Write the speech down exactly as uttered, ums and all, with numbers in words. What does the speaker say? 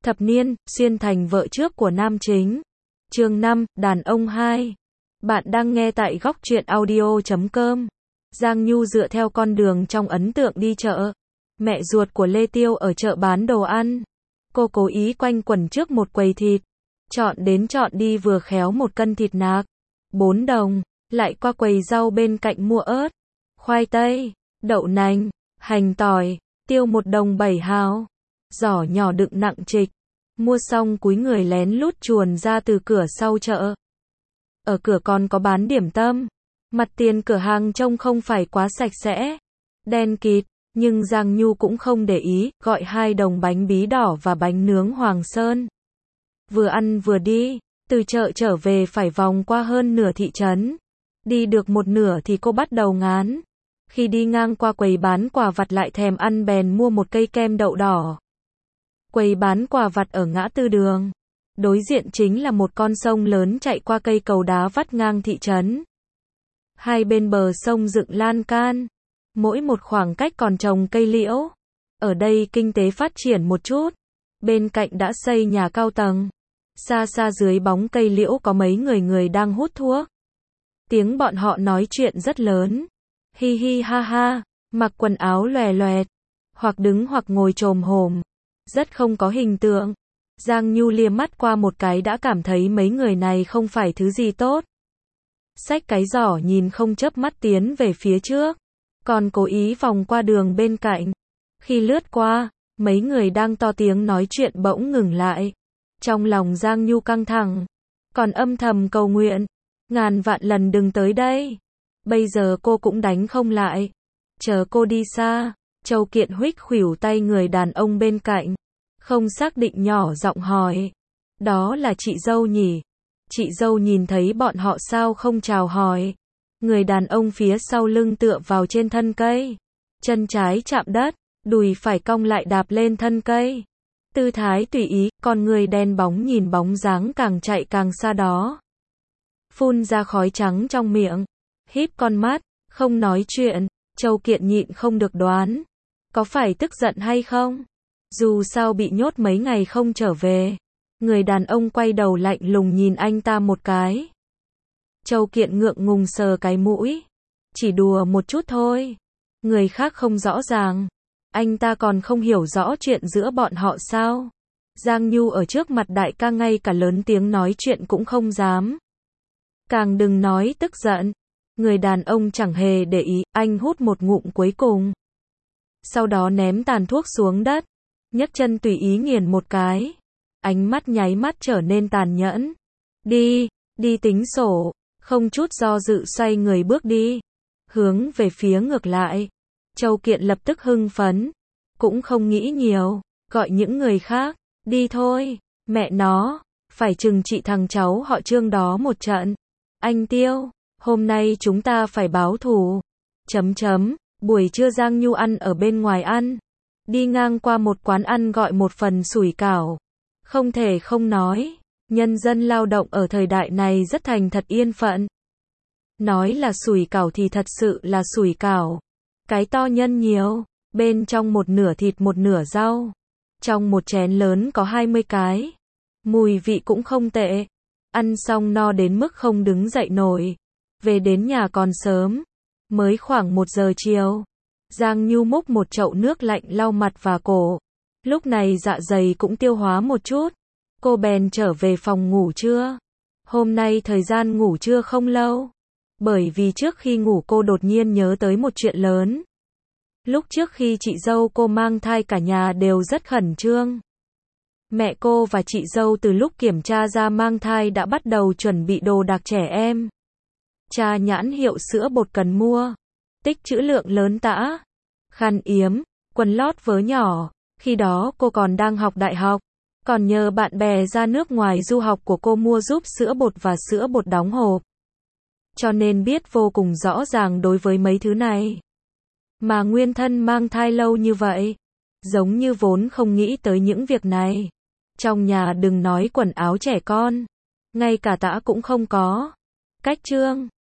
Thập niên, xuyên thành vợ trước của nam chính. Chương năm, đàn ông hai. Bạn đang nghe tại góc truyện audio chấm com. Giang Nhu dựa theo con đường trong ấn tượng đi chợ. Mẹ ruột của Lê Tiêu ở chợ bán đồ ăn. Cô cố ý quanh quẩn trước một quầy thịt. Chọn đến chọn đi vừa khéo một cân thịt nạc. bốn đồng. Lại qua quầy rau bên cạnh mua ớt, khoai tây, đậu nành, hành tỏi, tiêu một đồng bảy hào. Giỏ nhỏ đựng nặng trịch. Mua xong cúi người lén lút chuồn ra từ cửa sau chợ. Ở cửa còn có bán điểm tâm. Mặt tiền cửa hàng trông không phải quá sạch sẽ, đen kịt, nhưng Giang Nhu cũng không để ý, gọi hai đồng bánh bí đỏ và bánh nướng Hoàng Sơn. Vừa ăn vừa đi, từ chợ trở về phải vòng qua hơn nửa thị trấn. Đi được một nửa thì cô bắt đầu ngán. Khi đi ngang qua quầy bán quà vặt lại thèm ăn bèn mua một cây kem đậu đỏ. Quầy bán quà vặt ở ngã tư đường. Đối diện chính là một con sông lớn chạy qua cây cầu đá vắt ngang thị trấn. Hai bên bờ sông dựng lan can. Mỗi một khoảng cách còn trồng cây liễu. Ở đây kinh tế phát triển một chút. Bên cạnh đã xây nhà cao tầng. Xa xa dưới bóng cây liễu có mấy người người đang hút thuốc. Tiếng bọn họ nói chuyện rất lớn. Hi hi ha ha, mặc quần áo lòe loẹt. Hoặc đứng hoặc ngồi chồm hổm. Rất không có hình tượng. Giang Nhu liếc mắt qua một cái đã cảm thấy mấy người này không phải thứ gì tốt. Xách cái giỏ nhìn không chớp mắt tiến về phía trước. Còn cố ý vòng qua đường bên cạnh. Khi lướt qua, mấy người đang to tiếng nói chuyện bỗng ngừng lại. Trong lòng Giang Nhu căng thẳng. Còn âm thầm cầu nguyện. Ngàn vạn lần đừng tới đây. Bây giờ cô cũng đánh không lại. Chờ cô đi xa. Châu Kiện huých khuỷu tay người đàn ông bên cạnh. Không xác định nhỏ giọng hỏi. Đó là chị dâu nhỉ? Chị dâu nhìn thấy bọn họ sao không chào hỏi. Người đàn ông phía sau lưng tựa vào trên thân cây. Chân trái chạm đất, đùi phải cong lại đạp lên thân cây. Tư thái tùy ý, con người đen bóng nhìn bóng dáng càng chạy càng xa đó. Phun ra khói trắng trong miệng. Híp con mắt, không nói chuyện. Châu Kiện nhịn không được đoán. Có phải tức giận hay không? Dù sao bị nhốt mấy ngày không trở về. Người đàn ông quay đầu lạnh lùng nhìn anh ta một cái. Châu Kiện ngượng ngùng sờ cái mũi. Chỉ đùa một chút thôi. Người khác không rõ ràng. Anh ta còn không hiểu rõ chuyện giữa bọn họ sao? Giang Nhu ở trước mặt đại ca ngay cả lớn tiếng nói chuyện cũng không dám. Càng đừng nói tức giận. Người đàn ông chẳng hề để ý, anh hút một ngụm cuối cùng. Sau đó ném tàn thuốc xuống đất. Nhấc chân tùy ý nghiền một cái. Ánh mắt nháy mắt trở nên tàn nhẫn. Đi, đi tính sổ. Không chút do dự xoay người bước đi. Hướng về phía ngược lại. Châu Kiện lập tức hưng phấn. Cũng không nghĩ nhiều. Gọi những người khác. Đi thôi. Mẹ nó. Phải trừng trị thằng cháu họ Trương đó một trận. Anh Tiêu. Hôm nay chúng ta phải báo thù. Chấm chấm. Buổi trưa Giang Nhu ăn ở bên ngoài ăn. Đi ngang qua một quán ăn gọi một phần sủi cảo. Không thể không nói. Nhân dân lao động ở thời đại này rất thành thật yên phận. Nói là sủi cảo thì thật sự là sủi cảo. Cái to nhân nhiều. Bên trong một nửa thịt một nửa rau. Trong một chén lớn có hai mươi cái. Mùi vị cũng không tệ. Ăn xong no đến mức không đứng dậy nổi. Về đến nhà còn sớm. Mới khoảng một giờ chiều. Giang Nhu múc một chậu nước lạnh lau mặt và cổ. Lúc này dạ dày cũng tiêu hóa một chút. Cô bèn trở về phòng ngủ trưa. Hôm nay thời gian ngủ trưa không lâu. Bởi vì trước khi ngủ cô đột nhiên nhớ tới một chuyện lớn. Lúc trước khi chị dâu cô mang thai cả nhà đều rất khẩn trương. Mẹ cô và chị dâu từ lúc kiểm tra ra mang thai đã bắt đầu chuẩn bị đồ đạc trẻ em. Tra nhãn hiệu sữa bột cần mua. Tích trữ lượng lớn tã. Khăn yếm, quần lót vớ nhỏ. Khi đó cô còn đang học đại học. Còn nhờ bạn bè ra nước ngoài du học của cô mua giúp sữa bột và sữa bột đóng hộp. Cho nên biết vô cùng rõ ràng đối với mấy thứ này. Mà nguyên thân mang thai lâu như vậy. Giống như vốn không nghĩ tới những việc này. Trong nhà đừng nói quần áo trẻ con. Ngay cả tã cũng không có. Cách trương.